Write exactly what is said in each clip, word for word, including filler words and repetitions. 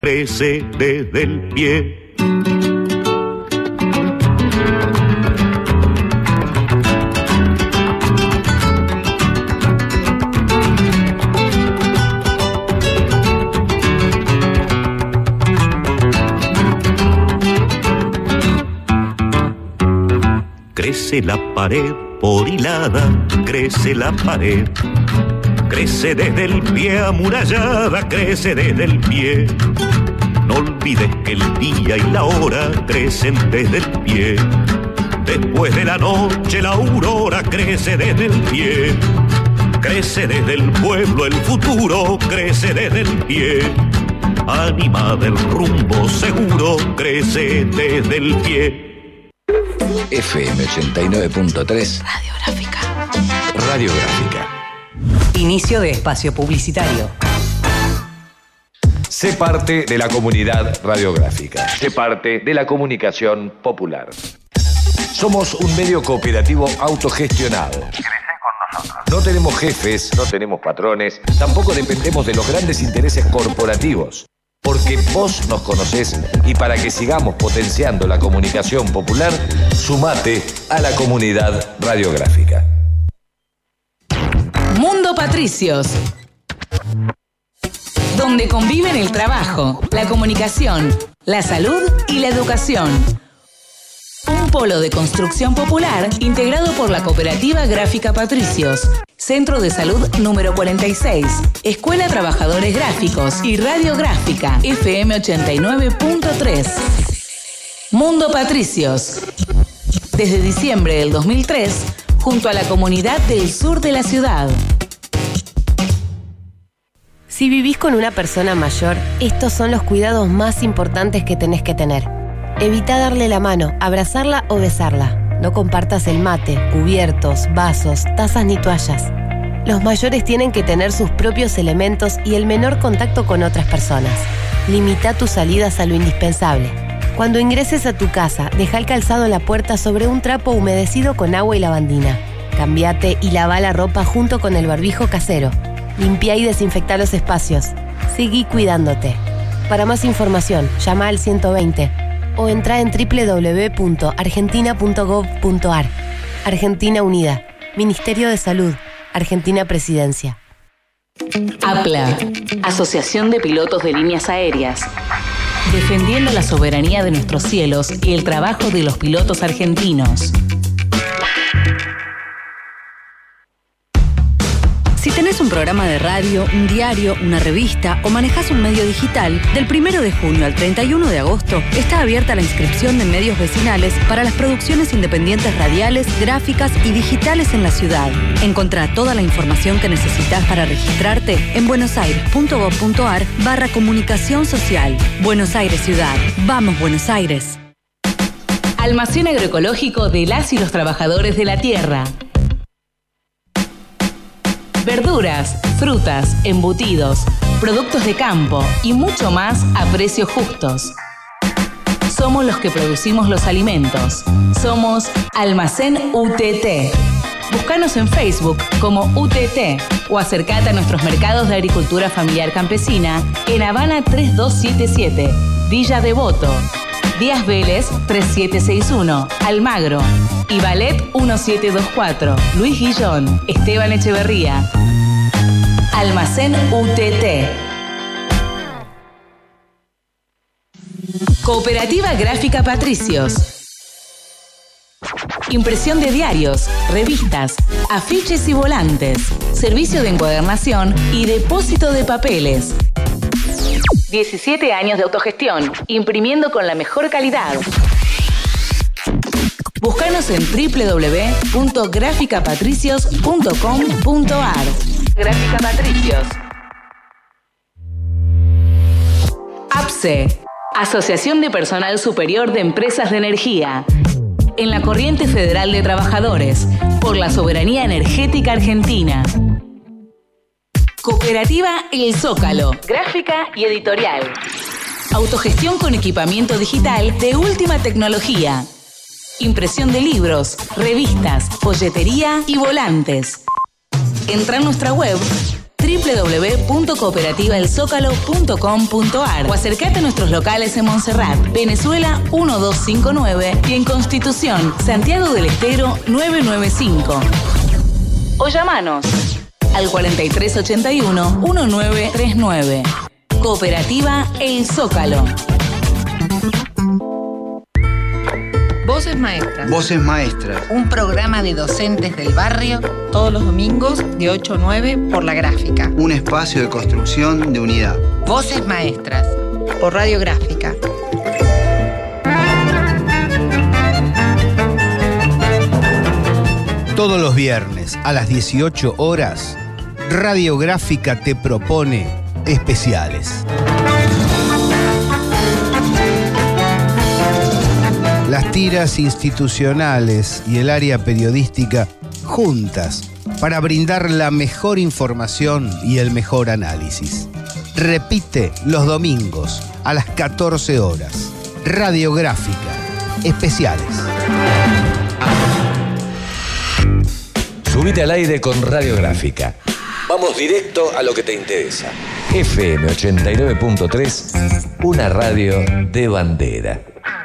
Crece desde el pie. Crece la pared por hilada, crece la pared. Crece desde el pie amurallada, crece desde el pie. No olvides que el día y la hora crecen desde el pie. Después de la noche la aurora crece desde el pie. Crece desde el pueblo el futuro, crece desde el pie. Anima del rumbo seguro, crece desde el pie. F M ochenta y nueve punto tres Radiográfica. Radiográfica. Inicio de espacio publicitario. Sé parte de la comunidad radiográfica. Sé parte de la comunicación popular. Somos un medio cooperativo autogestionado. Crecé con nosotros. No tenemos jefes, no tenemos patrones, tampoco dependemos de los grandes intereses corporativos. Porque vos nos conocés y para que sigamos potenciando la comunicación popular, sumate a la comunidad radiográfica. Mundo Patricios, donde conviven el trabajo, la comunicación, la salud y la educación. Un polo de construcción popular integrado por la Cooperativa Gráfica Patricios, Centro de Salud número cuarenta y seis, Escuela Trabajadores Gráficos y Radiográfica F M ochenta y nueve punto tres. Mundo Patricios, desde diciembre del dos mil tres, junto a la comunidad del sur de la ciudad. Si vivís con una persona mayor, estos son los cuidados más importantes que tenés que tener. Evita darle la mano, abrazarla o besarla. No compartas el mate, cubiertos, vasos, tazas ni toallas. Los mayores tienen que tener sus propios elementos y el menor contacto con otras personas. Limita tus salidas a lo indispensable. Cuando ingreses a tu casa, deja el calzado en la puerta sobre un trapo humedecido con agua y lavandina. Cambiate y lava la ropa junto con el barbijo casero. Limpia y desinfecta los espacios. Seguí cuidándote. Para más información, llama al ciento veinte o entra en doble u doble u doble u punto argentina punto gov punto ar. Argentina Unida. Ministerio de Salud. Argentina Presidencia. APLA, Asociación de Pilotos de Líneas Aéreas. Defendiendo la soberanía de nuestros cielos y el trabajo de los pilotos argentinos. Si tenés un programa de radio, un diario, una revista o manejás un medio digital, del primero de junio al treinta y uno de agosto está abierta la inscripción de medios vecinales para las producciones independientes radiales, gráficas y digitales en la ciudad. Encontrá toda la información que necesitas para registrarte en buenosaires.gov.ar barra comunicación social. Buenos Aires Ciudad. ¡Vamos, Buenos Aires! Almacén agroecológico de las y los trabajadores de la tierra. Verduras, frutas, embutidos, productos de campo y mucho más a precios justos. Somos los que producimos los alimentos. Somos Almacén U T T. Búscanos en Facebook como U T T o acercate a nuestros mercados de agricultura familiar campesina en Habana tres dos siete siete, Villa Devoto, Díaz Vélez tres siete seis uno, Almagro y Ballet uno siete dos cuatro, Luis Guillón, Esteban Echeverría. Almacén U T T. Cooperativa Gráfica Patricios. Impresión de diarios, revistas, afiches y volantes. Servicio de encuadernación y depósito de papeles. diecisiete años de autogestión, imprimiendo con la mejor calidad. Búscanos en doble u doble u doble u punto gráfica patricios punto com punto ar. Gráfica Patricios. APSE, Asociación de Personal Superior de Empresas de Energía. En la Corriente Federal de Trabajadores, por la soberanía energética argentina. Cooperativa El Zócalo, gráfica y editorial. Autogestión con equipamiento digital de última tecnología. Impresión de libros, revistas, folletería y volantes. Entra en nuestra web doble u doble u doble u punto cooperativa el zócalo punto com punto a r o acercate a nuestros locales en Montserrat, Venezuela mil doscientos cincuenta y nueve y en Constitución, Santiago del Estero novecientos noventa y cinco. O llamanos al cuarenta y tres ochenta y uno diecinueve treinta y nueve. Cooperativa El Zócalo. Voces Maestras. Voces Maestras. Un programa de docentes del barrio todos los domingos de ocho a nueve por La Gráfica. Un espacio de construcción de unidad. Voces Maestras por Radio Gráfica. Todos los viernes a las dieciocho horas, Radio Gráfica te propone especiales. Las tiras institucionales y el área periodística juntas para brindar la mejor información y el mejor análisis. Repite los domingos a las catorce horas. Radio Gráfica, especiales. Subite al aire con Radio Gráfica. Vamos directo a lo que te interesa. F M ochenta y nueve punto tres, una radio de bandera.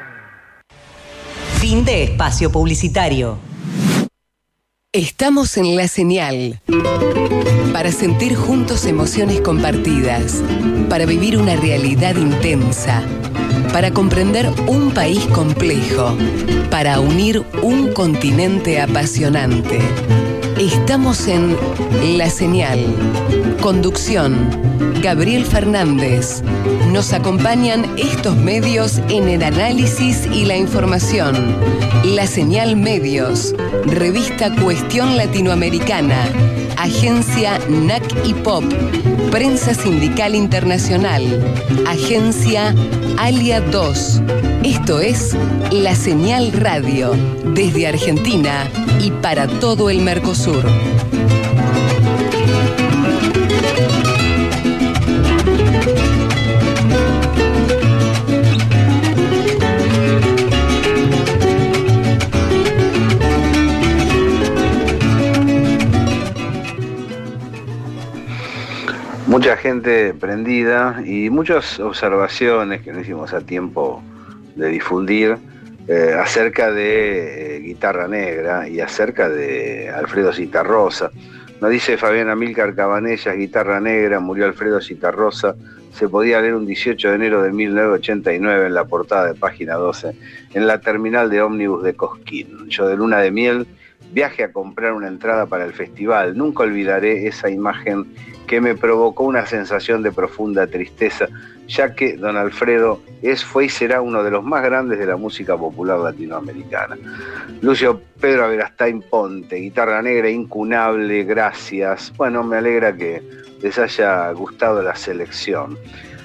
Fin de espacio publicitario. Estamos en La Señal para sentir juntos emociones compartidas, para vivir una realidad intensa, para comprender un país complejo, para unir un continente apasionante. Estamos en La Señal. Conducción, Gabriel Fernández. Nos acompañan estos medios en el análisis y la información. La Señal Medios, Revista Cuestión Latinoamericana, Agencia N A C y Pop, Prensa Sindical Internacional, Agencia Alia dos. Esto es La Señal Radio, desde Argentina y para todo el Mercosur. Mucha gente prendida y muchas observaciones que no hicimos a tiempo de difundir eh, acerca de eh, Guitarra Negra y acerca de Alfredo Zitarrosa. Nos dice Fabián Amílcar Cabanellas, Guitarra Negra, murió Alfredo Zitarrosa. Se podía leer un dieciocho de enero de mil novecientos ochenta y nueve en la portada de página doce, en la terminal de ómnibus de Cosquín. Yo de luna de miel viaje a comprar una entrada para el festival. Nunca olvidaré esa imagen que me provocó una sensación de profunda tristeza, ya que don Alfredo es, fue y será uno de los más grandes de la música popular latinoamericana. Lucio Pedro Averastain Ponte, Guitarra Negra, incunable, gracias. Bueno, me alegra que les haya gustado la selección.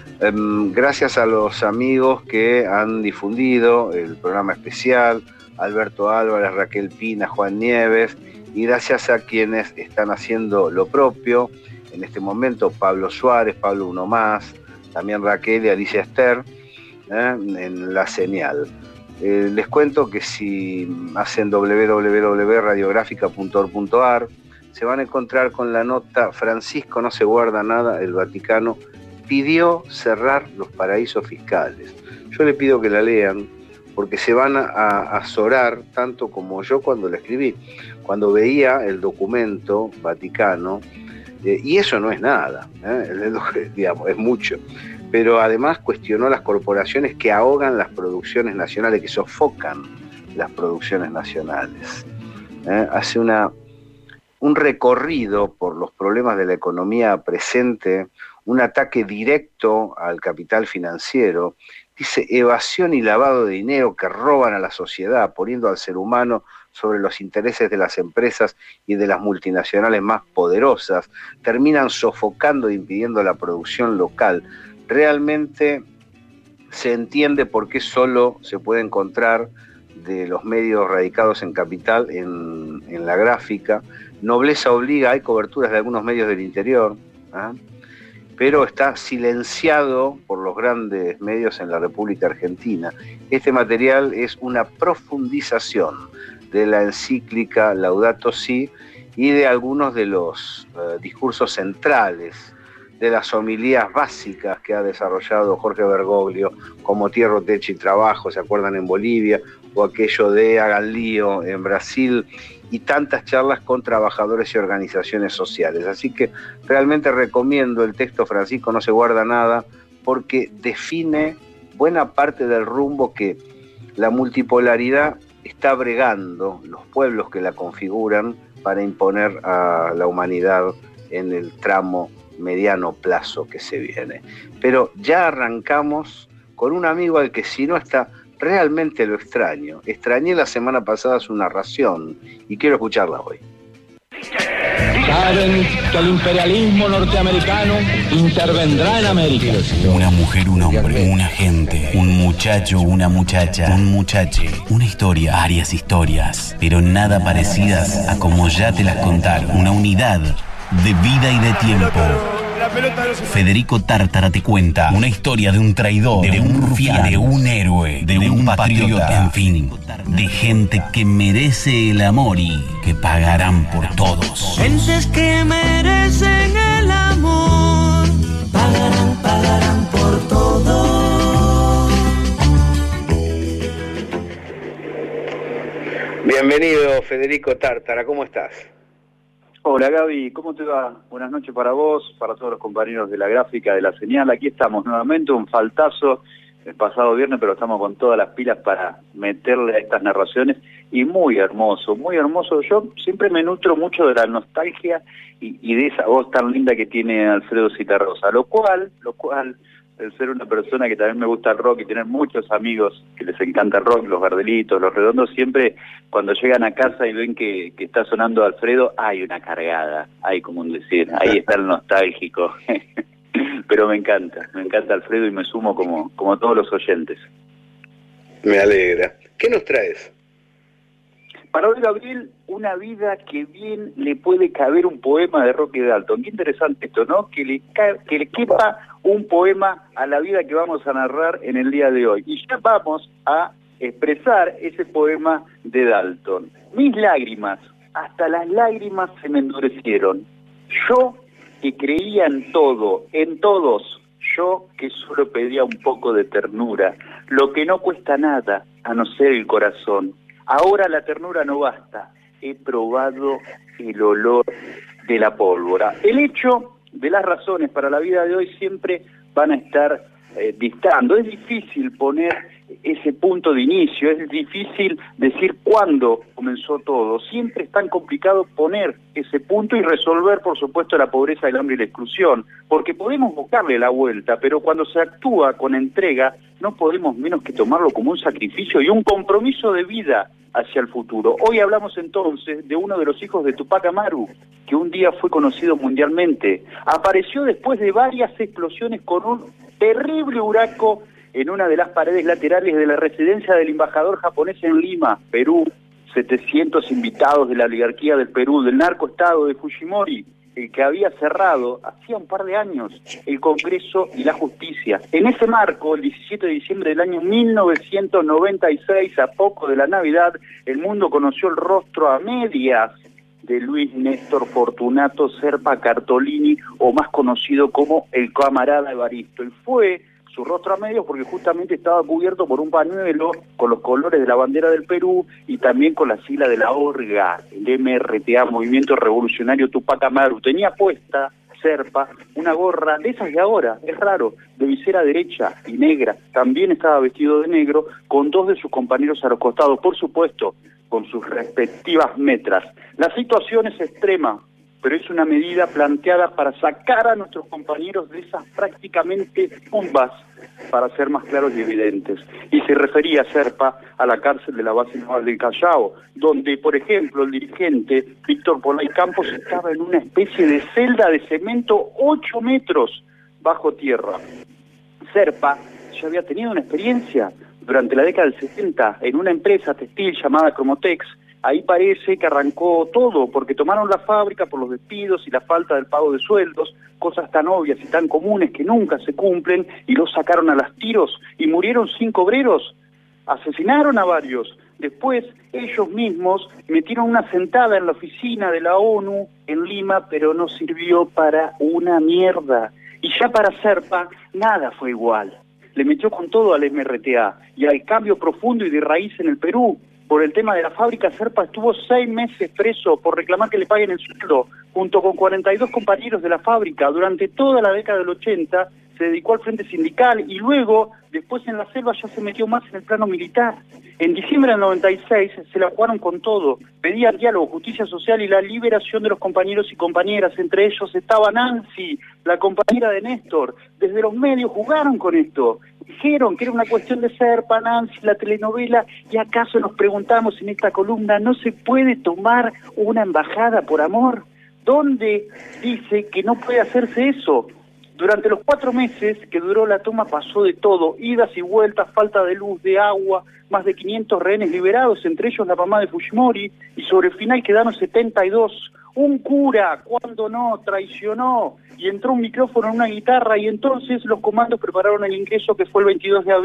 Um, gracias a los amigos que han difundido el programa especial, Alberto Álvarez, Raquel Pina, Juan Nieves, y gracias a quienes están haciendo lo propio. En este momento, Pablo Suárez, Pablo Uno Más, también Raquel y Alicia Esther, ¿eh? en La Señal. Eh, les cuento que si hacen doble u doble u doble u punto radiográfica punto org punto a r, se van a encontrar con la nota "Francisco no se guarda nada, el Vaticano pidió cerrar los paraísos fiscales". Yo les pido que la lean, porque se van a, a azorar tanto como yo cuando la escribí. Cuando veía el documento Vaticano, Eh, y eso no es nada, ¿eh? digamos, es mucho, pero además cuestionó las corporaciones que ahogan las producciones nacionales, que sofocan las producciones nacionales. ¿eh? Hace una, un recorrido por los problemas de la economía presente, un ataque directo al capital financiero, dice evasión y lavado de dinero que roban a la sociedad, poniendo al ser humano sobre los intereses de las empresas y de las multinacionales más poderosas, terminan sofocando e impidiendo la producción local. Realmente se entiende por qué solo se puede encontrar de los medios radicados en capital en, en La Gráfica. Nobleza obliga, hay coberturas de algunos medios del interior, ¿eh? pero está silenciado por los grandes medios en la República Argentina. Este material es una profundización de la encíclica Laudato Si y de algunos de los eh, discursos centrales, de las homilías básicas que ha desarrollado Jorge Bergoglio, como Tierra, Techo y Trabajo, ¿se acuerdan? En Bolivia, o aquello de Hagan Lío en Brasil, y tantas charlas con trabajadores y organizaciones sociales. Así que realmente recomiendo el texto. Francisco no se guarda nada, porque define buena parte del rumbo que la multipolaridad está bregando, los pueblos que la configuran, para imponer a la humanidad en el tramo mediano plazo que se viene. Pero ya arrancamos con un amigo al que, si no está, realmente lo extraño. Extrañé la semana pasada su narración y quiero escucharla hoy. Saben que el imperialismo norteamericano intervendrá en América. Una mujer, un hombre, un agente, un muchacho, una muchacha, un muchache, una historia, varias historias, pero nada parecidas a como ya te las contaron. Una unidad de vida y de tiempo. Federico Tártara te cuenta una historia de un traidor, de un rufián, de un héroe, de, de un, un patriota, en fin, de gente que merece el amor y que pagarán por todos. Gentes que merecen el amor, pagarán, pagarán por todo. Bienvenido, Federico Tártara, ¿cómo estás? Hola Gaby, ¿cómo te va? Buenas noches para vos, para todos los compañeros de la gráfica, de la señal. Aquí estamos nuevamente, un faltazo el pasado viernes, pero estamos con todas las pilas para meterle a estas narraciones. Y muy hermoso, muy hermoso. Yo siempre me nutro mucho de la nostalgia y, y de esa voz tan linda que tiene Alfredo Zitarrosa, lo cual, lo cual, el ser una persona que también me gusta el rock y tener muchos amigos que les encanta el rock, los Gardelitos, los Redondos, siempre cuando llegan a casa y ven que, que está sonando Alfredo, hay una cargada, hay como un decir, ahí está el nostálgico. Pero me encanta, me encanta Alfredo y me sumo como, como todos los oyentes. Me alegra. ¿Qué nos traes? Para hoy, Gabriel, una vida que bien le puede caber un poema de Roque Dalton. Qué interesante esto, ¿no? Que le, ca que le quepa un poema a la vida que vamos a narrar en el día de hoy. Y ya vamos a expresar ese poema de Dalton. Mis lágrimas, hasta las lágrimas se me endurecieron. Yo que creía en todo, en todos, yo que solo pedía un poco de ternura, lo que no cuesta nada, a no ser el corazón. Ahora la ternura no basta, he probado el olor de la pólvora. El hecho de las razones para la vida de hoy siempre van a estar eh, dictando. Es difícil poner ese punto de inicio, es difícil decir cuándo comenzó todo. Siempre es tan complicado poner ese punto y resolver, por supuesto, la pobreza, el hambre y la exclusión, porque podemos buscarle la vuelta, pero cuando se actúa con entrega, no podemos menos que tomarlo como un sacrificio y un compromiso de vida hacia el futuro. Hoy hablamos entonces de uno de los hijos de Tupac Amaru, que un día fue conocido mundialmente. Apareció después de varias explosiones con un terrible huraco en una de las paredes laterales de la residencia del embajador japonés en Lima, Perú. setecientos invitados de la oligarquía del Perú, del narcoestado de Fujimori, el que había cerrado hacía un par de años el Congreso y la Justicia. En ese marco, el diecisiete de diciembre del año mil novecientos noventa y seis, a poco de la Navidad, el mundo conoció el rostro a medias de Luis Néstor Fortunato Serpa Cartolini, o más conocido como el camarada Evaristo. Y fue su rostro a medios porque justamente estaba cubierto por un pañuelo con los colores de la bandera del Perú y también con la sigla de la ORGA, el M R T A, Movimiento Revolucionario Tupac Amaru. Tenía puesta, Serpa, una gorra de esas de ahora, es raro, de visera derecha y negra. También estaba vestido de negro, con dos de sus compañeros a los costados, por supuesto, con sus respectivas metras. La situación es extrema, pero es una medida planteada para sacar a nuestros compañeros de esas prácticamente tumbas, para ser más claros y evidentes. Y se refería a Serpa a la cárcel de la base naval del Callao, donde, por ejemplo, el dirigente Víctor Polay Campos estaba en una especie de celda de cemento ocho metros bajo tierra. Serpa ya había tenido una experiencia durante la década del setenta en una empresa textil llamada Cromotex. Ahí parece que arrancó todo, porque tomaron la fábrica por los despidos y la falta del pago de sueldos, cosas tan obvias y tan comunes que nunca se cumplen, y los sacaron a los tiros y murieron cinco obreros, asesinaron a varios, Después, ellos mismos metieron una sentada en la oficina de la ONU en Lima, pero no sirvió para una mierda. Y ya para Serpa, nada fue igual. Le metió con todo al M R T A y al cambio profundo y de raíz en el Perú. Por el tema de la fábrica, Serpa estuvo seis meses preso por reclamar que le paguen el sueldo, junto con cuarenta y dos compañeros de la fábrica. Durante toda la década del ochenta se dedicó al frente sindical y luego, después en la selva, ya se metió más en el plano militar. En diciembre del noventa y seis se la jugaron con todo. Pedían diálogo, justicia social y la liberación de los compañeros y compañeras. Entre ellos estaba Nancy, la compañera de Néstor. Desde los medios jugaron con esto. Dijeron que era una cuestión de Serpa, Nancy, la telenovela. ¿Y acaso nos preguntamos en esta columna, no se puede tomar una embajada por amor? ¿Dónde dice que no puede hacerse eso? Durante los cuatro meses que duró la toma pasó de todo, idas y vueltas, falta de luz, de agua, más de quinientos rehenes liberados, entre ellos la mamá de Fujimori, y sobre el final quedaron setenta y dos. Un cura, cuando no, traicionó, y entró un micrófono en una guitarra, y entonces los comandos prepararon el ingreso que fue el veintidós de abril.